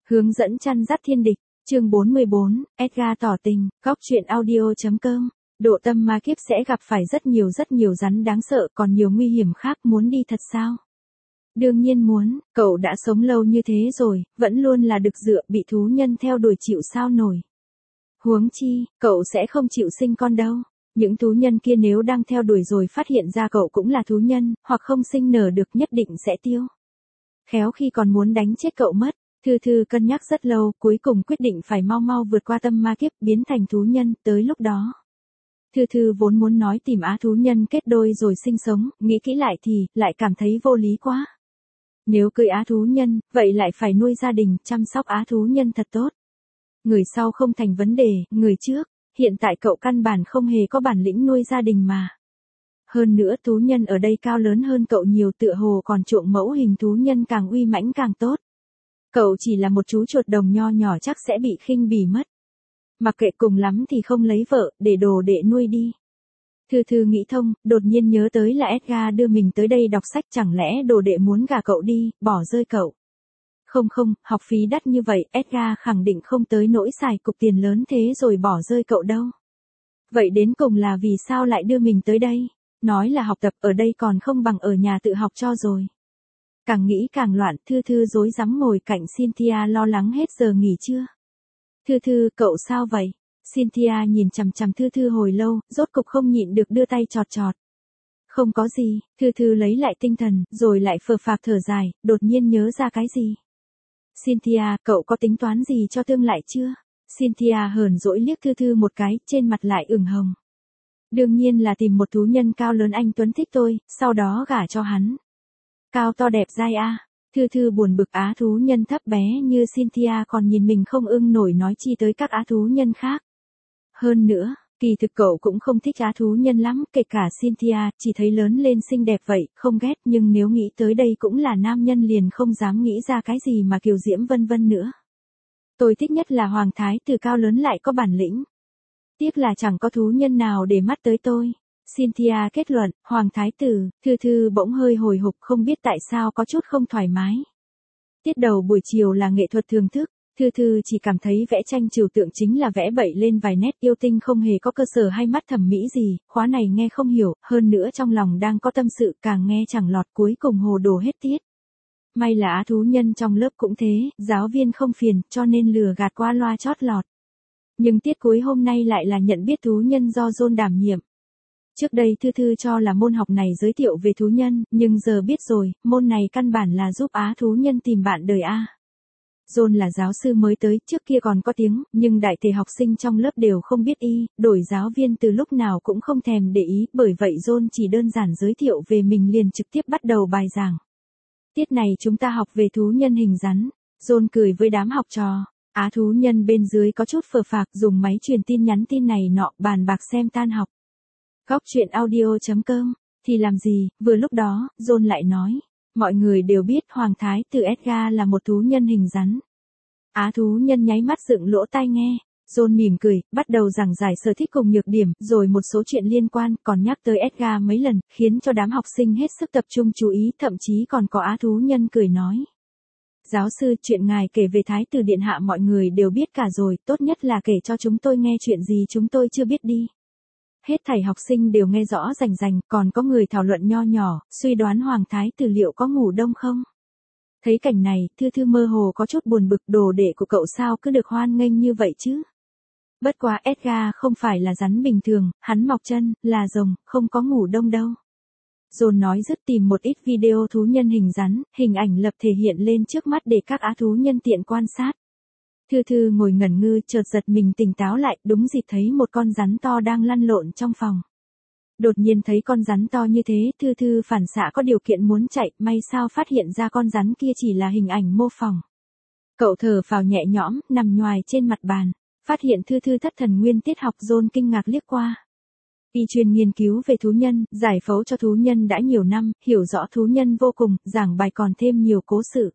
Hướng dẫn chăn dắt thiên địch, chương 44, Edgar tỏ tình, góc truyện audio.com. Độ tâm ma kiếp sẽ gặp phải rất nhiều rắn đáng sợ, còn nhiều nguy hiểm khác, muốn đi thật sao? Đương nhiên muốn, cậu đã sống lâu như thế rồi, vẫn luôn là đực dựa, bị thú nhân theo đuổi chịu sao nổi. Huống chi, cậu sẽ không chịu sinh con đâu. Những thú nhân kia nếu đang theo đuổi rồi phát hiện ra cậu cũng là thú nhân, hoặc không sinh nở được nhất định sẽ tiêu. Khéo khi còn muốn đánh chết cậu mất. Thư cân nhắc rất lâu, cuối cùng quyết định phải mau vượt qua tâm ma kiếp, biến thành thú nhân, tới lúc đó. Thư vốn muốn nói tìm á thú nhân kết đôi rồi sinh sống, nghĩ kỹ lại thì, lại cảm thấy vô lý quá. Nếu cưới á thú nhân, vậy lại phải nuôi gia đình, chăm sóc á thú nhân thật tốt. Người sau không thành vấn đề, người trước, hiện tại cậu căn bản không hề có bản lĩnh nuôi gia đình mà. Hơn nữa thú nhân ở đây cao lớn hơn cậu nhiều, tựa hồ còn chuộng mẫu hình thú nhân càng uy mãnh càng tốt. Cậu chỉ là một chú chuột đồng nho nhỏ chắc sẽ bị khinh bỉ mất. Mặc kệ, cùng lắm thì không lấy vợ, để đồ đệ nuôi đi. Thư nghĩ thông, đột nhiên nhớ tới là Edgar đưa mình tới đây đọc sách, chẳng lẽ đồ đệ muốn gả cậu đi, bỏ rơi cậu. Không, học phí đắt như vậy, Edgar khẳng định không tới nỗi xài cục tiền lớn thế rồi bỏ rơi cậu đâu. Vậy đến cùng là vì sao lại đưa mình tới đây? Nói là học tập ở đây còn không bằng ở nhà tự học cho rồi. Càng nghĩ càng loạn, Thư rối rắm ngồi cạnh Cynthia lo lắng hết giờ nghỉ trưa. Thư, cậu sao vậy? Cynthia nhìn chằm Thư hồi lâu, rốt cục không nhịn được đưa tay chọt. Không có gì, Thư lấy lại tinh thần, rồi lại phờ phạc thở dài, đột nhiên nhớ ra cái gì. Cynthia, cậu có tính toán gì cho tương lai chưa? Cynthia hờn dỗi liếc Thư một cái, trên mặt lại ửng hồng. Đương nhiên là tìm một thú nhân cao lớn anh tuấn thích tôi, sau đó gả cho hắn. Cao to đẹp dai a. Thư buồn bực, á thú nhân thấp bé như Cynthia còn nhìn mình không ưng nổi, nói chi tới các á thú nhân khác. Hơn nữa, kỳ thực cậu cũng không thích á thú nhân lắm, kể cả Cynthia, chỉ thấy lớn lên xinh đẹp vậy, không ghét, nhưng nếu nghĩ tới đây cũng là nam nhân liền không dám nghĩ ra cái gì mà kiều diễm vân vân nữa. Tôi thích nhất là hoàng thái tử cao lớn lại có bản lĩnh. Tiếc là chẳng có thú nhân nào để mắt tới tôi. Cynthia kết luận, hoàng thái tử, Thư bỗng hơi hồi hộp, không biết tại sao có chút không thoải mái. Tiết đầu buổi chiều là nghệ thuật thưởng thức, Thư chỉ cảm thấy vẽ tranh trừu tượng chính là vẽ bậy lên vài nét, yêu tinh không hề có cơ sở hay mắt thẩm mỹ gì, khóa này nghe không hiểu, hơn nữa trong lòng đang có tâm sự, càng nghe chẳng lọt, cuối cùng hồ đồ hết tiết. May là á thú nhân trong lớp cũng thế, giáo viên không phiền, cho nên lừa gạt qua loa chót lọt. Nhưng tiết cuối hôm nay lại là nhận biết thú nhân do John đảm nhiệm. Trước đây Thư cho là môn học này giới thiệu về thú nhân, nhưng giờ biết rồi, môn này căn bản là giúp á thú nhân tìm bạn đời A. John là giáo sư mới tới, trước kia còn có tiếng, nhưng đại thể học sinh trong lớp đều không biết y, đổi giáo viên từ lúc nào cũng không thèm để ý, bởi vậy John chỉ đơn giản giới thiệu về mình liền trực tiếp bắt đầu bài giảng. Tiết này chúng ta học về thú nhân hình rắn. John cười với đám học trò. Á thú nhân bên dưới có chút phờ phạc, dùng máy truyền tin nhắn tin này nọ, bàn bạc xem tan học. Góc truyện audio.com, thì làm gì, vừa lúc đó, John lại nói, mọi người đều biết hoàng thái tử Edgar là một thú nhân hình rắn. Á thú nhân nháy mắt dựng lỗ tai nghe, John mỉm cười, bắt đầu giảng giải sở thích cùng nhược điểm, rồi một số chuyện liên quan, còn nhắc tới Edgar mấy lần, khiến cho đám học sinh hết sức tập trung chú ý, thậm chí còn có á thú nhân cười nói. Giáo sư, chuyện ngài kể về thái tử điện hạ mọi người đều biết cả rồi, tốt nhất là kể cho chúng tôi nghe chuyện gì chúng tôi chưa biết đi. Hết thảy học sinh đều nghe rõ rành, còn có người thảo luận nho nhỏ, suy đoán hoàng thái tử liệu có ngủ đông không. Thấy cảnh này, Thư mơ hồ có chút buồn bực, đồ đệ của cậu sao cứ được hoan nghênh như vậy chứ. Bất quá Edgar không phải là rắn bình thường, hắn mọc chân, là rồng, không có ngủ đông đâu. John nói dứt tìm một ít video thú nhân hình rắn, hình ảnh lập thể hiện lên trước mắt để các á thú nhân tiện quan sát. Thư ngồi ngẩn ngơ, chợt giật mình tỉnh táo lại, đúng dịp thấy một con rắn to đang lăn lộn trong phòng. Đột nhiên thấy con rắn to như thế, Thư phản xạ có điều kiện muốn chạy, may sao phát hiện ra con rắn kia chỉ là hình ảnh mô phỏng. Cậu thở phào nhẹ nhõm, nằm nhoài trên mặt bàn, phát hiện Thư thất thần nguyên tiết học. John kinh ngạc liếc qua. Y chuyên nghiên cứu về thú nhân, giải phẫu cho thú nhân đã nhiều năm, hiểu rõ thú nhân vô cùng, giảng bài còn thêm nhiều cố sự.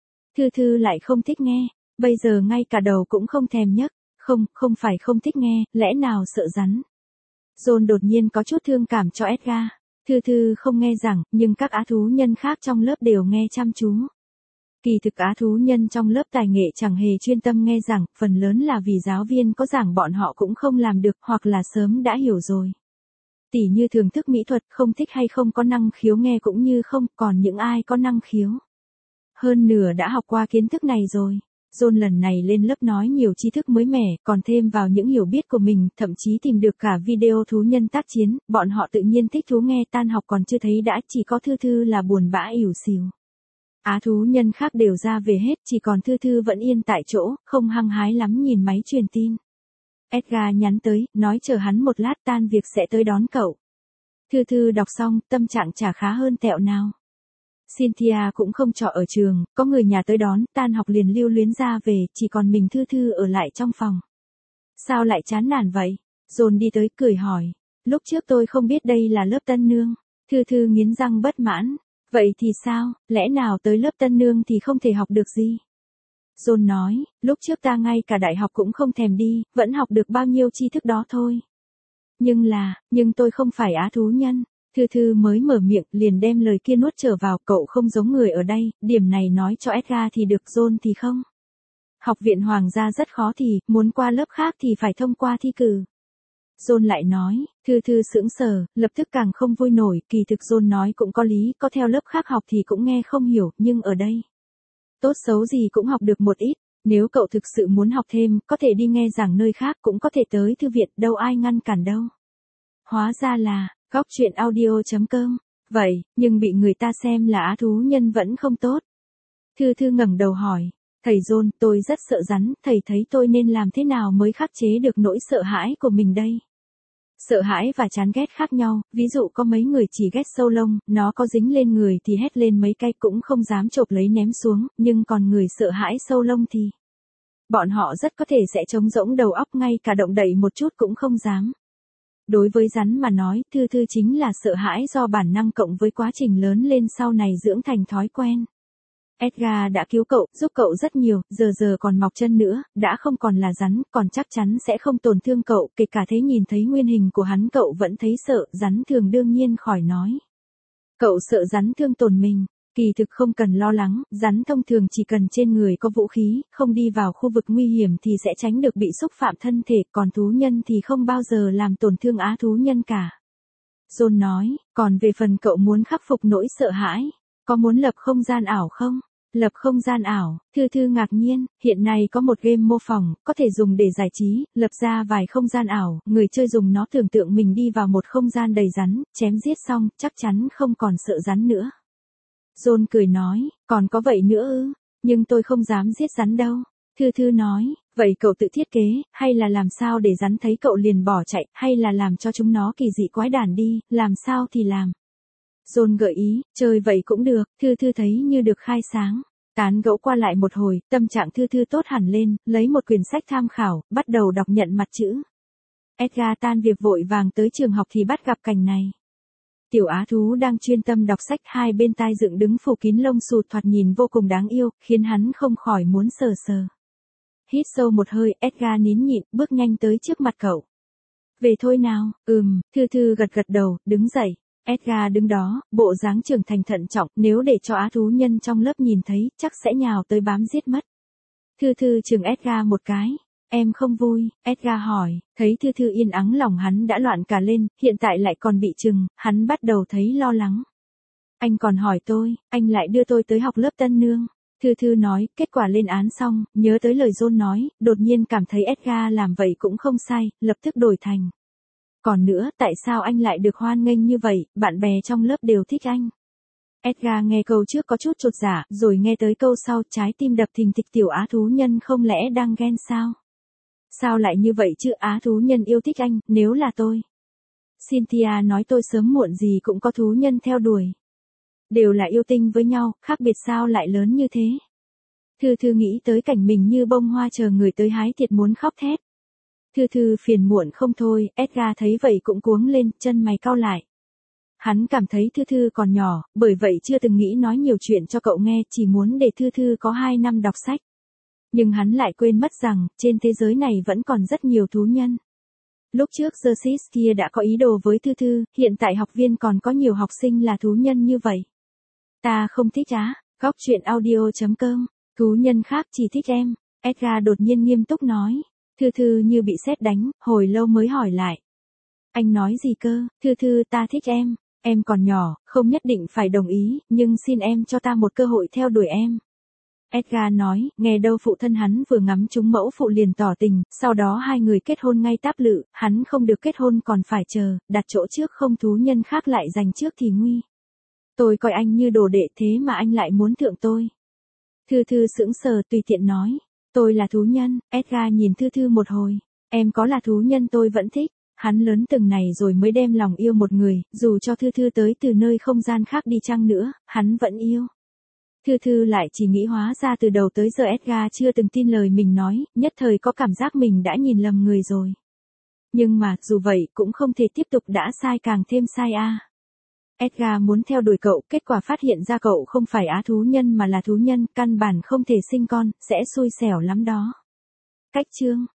Thư lại không thích nghe, bây giờ ngay cả đầu cũng không thèm nhấc, không phải không thích nghe, lẽ nào sợ rắn. John đột nhiên có chút thương cảm cho Edgar. Thư không nghe giảng, nhưng các á thú nhân khác trong lớp đều nghe chăm chú. Kỳ thực á thú nhân trong lớp tài nghệ chẳng hề chuyên tâm nghe giảng, phần lớn là vì giáo viên có giảng bọn họ cũng không làm được hoặc là sớm đã hiểu rồi. Tỉ như thưởng thức mỹ thuật không thích hay không có năng khiếu nghe cũng như không, còn những ai có năng khiếu. Hơn nửa đã học qua kiến thức này rồi. John lần này lên lớp nói nhiều tri thức mới mẻ, còn thêm vào những hiểu biết của mình, thậm chí tìm được cả video thú nhân tác chiến, bọn họ tự nhiên thích thú nghe. Tan học còn chưa thấy đã, chỉ có Thư Thư là buồn bã ỉu xìu. Á thú nhân khác đều ra về hết, chỉ còn Thư Thư vẫn yên tại chỗ, không hăng hái lắm nhìn máy truyền tin. Edgar nhắn tới, nói chờ hắn một lát tan việc sẽ tới đón cậu. Thư Thư đọc xong, tâm trạng chả khá hơn tẹo nào. Cynthia cũng không trọ ở trường, có người nhà tới đón, tan học liền lưu luyến ra về, chỉ còn mình Thư Thư ở lại trong phòng. Sao lại chán nản vậy? John đi tới cười hỏi. Lúc trước tôi không biết đây là lớp tân nương. Thư Thư nghiến răng bất mãn. Vậy thì sao, lẽ nào tới lớp tân nương thì không thể học được gì? John nói, lúc trước ta ngay cả đại học cũng không thèm đi, vẫn học được bao nhiêu tri thức đó thôi. Nhưng tôi không phải á thú nhân. Thư Thư mới mở miệng liền đem lời kia nuốt trở vào, cậu không giống người ở đây, điểm này nói cho Edgar thì được, John thì không. Học viện hoàng gia rất khó thì, muốn qua lớp khác thì phải thông qua thi cử. John lại nói, Thư Thư sững sờ, lập tức càng không vui nổi, kỳ thực John nói cũng có lý, có theo lớp khác học thì cũng nghe không hiểu, nhưng ở đây. Tốt xấu gì cũng học được một ít, nếu cậu thực sự muốn học thêm, có thể đi nghe giảng nơi khác cũng có thể tới thư viện, đâu ai ngăn cản đâu. Hóa ra là, góc chuyện audio.com, vậy, nhưng bị người ta xem là á thú nhân vẫn không tốt. Thư Thư ngẩng đầu hỏi, thầy John, tôi rất sợ rắn, thầy thấy tôi nên làm thế nào mới khắc chế được nỗi sợ hãi của mình đây? Sợ hãi và chán ghét khác nhau, ví dụ có mấy người chỉ ghét sâu lông, nó có dính lên người thì hét lên mấy cái cũng không dám chộp lấy ném xuống, nhưng còn người sợ hãi sâu lông thì bọn họ rất có thể sẽ trống rỗng đầu óc, ngay cả động đậy một chút cũng không dám. Đối với rắn mà nói, Thư Thư chính là sợ hãi do bản năng cộng với quá trình lớn lên sau này dưỡng thành thói quen. Edgar đã cứu cậu, giúp cậu rất nhiều, giờ còn mọc chân nữa, đã không còn là rắn, còn chắc chắn sẽ không tổn thương cậu, kể cả thế nhìn thấy nguyên hình của hắn cậu vẫn thấy sợ, rắn thường đương nhiên khỏi nói. Cậu sợ rắn thương tổn mình, kỳ thực không cần lo lắng, rắn thông thường chỉ cần trên người có vũ khí, không đi vào khu vực nguy hiểm thì sẽ tránh được bị xúc phạm thân thể, còn thú nhân thì không bao giờ làm tổn thương á thú nhân cả. John nói, còn về phần cậu muốn khắc phục nỗi sợ hãi, có muốn lập không gian ảo không? Lập không gian ảo, Thư Thư ngạc nhiên, hiện nay có một game mô phỏng, có thể dùng để giải trí, lập ra vài không gian ảo, người chơi dùng nó tưởng tượng mình đi vào một không gian đầy rắn, chém giết xong, chắc chắn không còn sợ rắn nữa. John cười nói, còn có vậy nữa ư, nhưng tôi không dám giết rắn đâu. Thư Thư nói, vậy cậu tự thiết kế, hay là làm sao để rắn thấy cậu liền bỏ chạy, hay là làm cho chúng nó kỳ dị quái đản đi, làm sao thì làm. John gợi ý, chơi vậy cũng được, Thư Thư thấy như được khai sáng. Tán gẫu qua lại một hồi, tâm trạng Thư Thư tốt hẳn lên, lấy một quyển sách tham khảo, bắt đầu đọc nhận mặt chữ. Edgar tan việc vội vàng tới trường học thì bắt gặp cảnh này. Tiểu á thú đang chuyên tâm đọc sách, hai bên tai dựng đứng phủ kín lông xù, thoạt nhìn vô cùng đáng yêu, khiến hắn không khỏi muốn sờ sờ. Hít sâu một hơi, Edgar nín nhịn, bước nhanh tới trước mặt cậu. Về thôi nào, Thư Thư gật gật đầu, đứng dậy. Edgar đứng đó, bộ dáng trưởng thành thận trọng, nếu để cho á thú nhân trong lớp nhìn thấy, chắc sẽ nhào tới bám giết mất. Thư Thư chừng Edgar một cái. Em không vui, Edgar hỏi, thấy Thư Thư yên ắng lòng hắn đã loạn cả lên, hiện tại lại còn bị chừng, hắn bắt đầu thấy lo lắng. Anh còn hỏi tôi, anh lại đưa tôi tới học lớp tân nương. Thư Thư nói, kết quả lên án xong, nhớ tới lời John nói, đột nhiên cảm thấy Edgar làm vậy cũng không sai, lập tức đổi thành. Còn nữa, tại sao anh lại được hoan nghênh như vậy, bạn bè trong lớp đều thích anh. Edgar nghe câu trước có chút chột dạ, rồi nghe tới câu sau, trái tim đập thình thịch, tiểu á thú nhân không lẽ đang ghen sao? Sao lại như vậy chứ, á thú nhân yêu thích anh, nếu là tôi. Cynthia nói tôi sớm muộn gì cũng có thú nhân theo đuổi. Đều là yêu tinh với nhau, khác biệt sao lại lớn như thế. Thư Thư nghĩ tới cảnh mình như bông hoa chờ người tới hái thiệt muốn khóc thét. Thư Thư phiền muộn không thôi, Edgar thấy vậy cũng cuống lên, chân mày cau lại. Hắn cảm thấy Thư Thư còn nhỏ, bởi vậy chưa từng nghĩ nói nhiều chuyện cho cậu nghe, chỉ muốn để Thư Thư có 2 năm đọc sách. Nhưng hắn lại quên mất rằng, trên thế giới này vẫn còn rất nhiều thú nhân. Lúc trước Xerxes kia đã có ý đồ với Thư Thư, hiện tại học viên còn có nhiều học sinh là thú nhân như vậy. Ta không thích á, Cóc truyện audio.com, thú nhân khác chỉ thích em. Edgar đột nhiên nghiêm túc nói. Thư Thư như bị sét đánh, hồi lâu mới hỏi lại. Anh nói gì cơ? Thư Thư, ta thích em còn nhỏ, không nhất định phải đồng ý, nhưng xin em cho ta một cơ hội theo đuổi em. Edgar nói, nghe đâu phụ thân hắn vừa ngắm trúng mẫu phụ liền tỏ tình, sau đó hai người kết hôn ngay táp lự, hắn không được kết hôn còn phải chờ, đặt chỗ trước không thú nhân khác lại giành trước thì nguy. Tôi coi anh như đồ đệ thế mà anh lại muốn thượng tôi. Thư Thư sững sờ tùy tiện nói, tôi là thú nhân. Edgar nhìn Thư Thư một hồi, em có là thú nhân tôi vẫn thích. Hắn lớn từng này rồi mới đem lòng yêu một người, dù cho Thư Thư tới từ nơi không gian khác đi chăng nữa, hắn vẫn yêu. Thư Thư lại chỉ nghĩ hóa ra từ đầu tới giờ Edgar chưa từng tin lời mình nói, nhất thời có cảm giác mình đã nhìn lầm người rồi. Nhưng mà, dù vậy cũng không thể tiếp tục đã sai càng thêm sai a. Edgar muốn theo đuổi cậu, kết quả phát hiện ra cậu không phải á thú nhân mà là thú nhân, căn bản không thể sinh con, sẽ xui xẻo lắm đó. Cách chương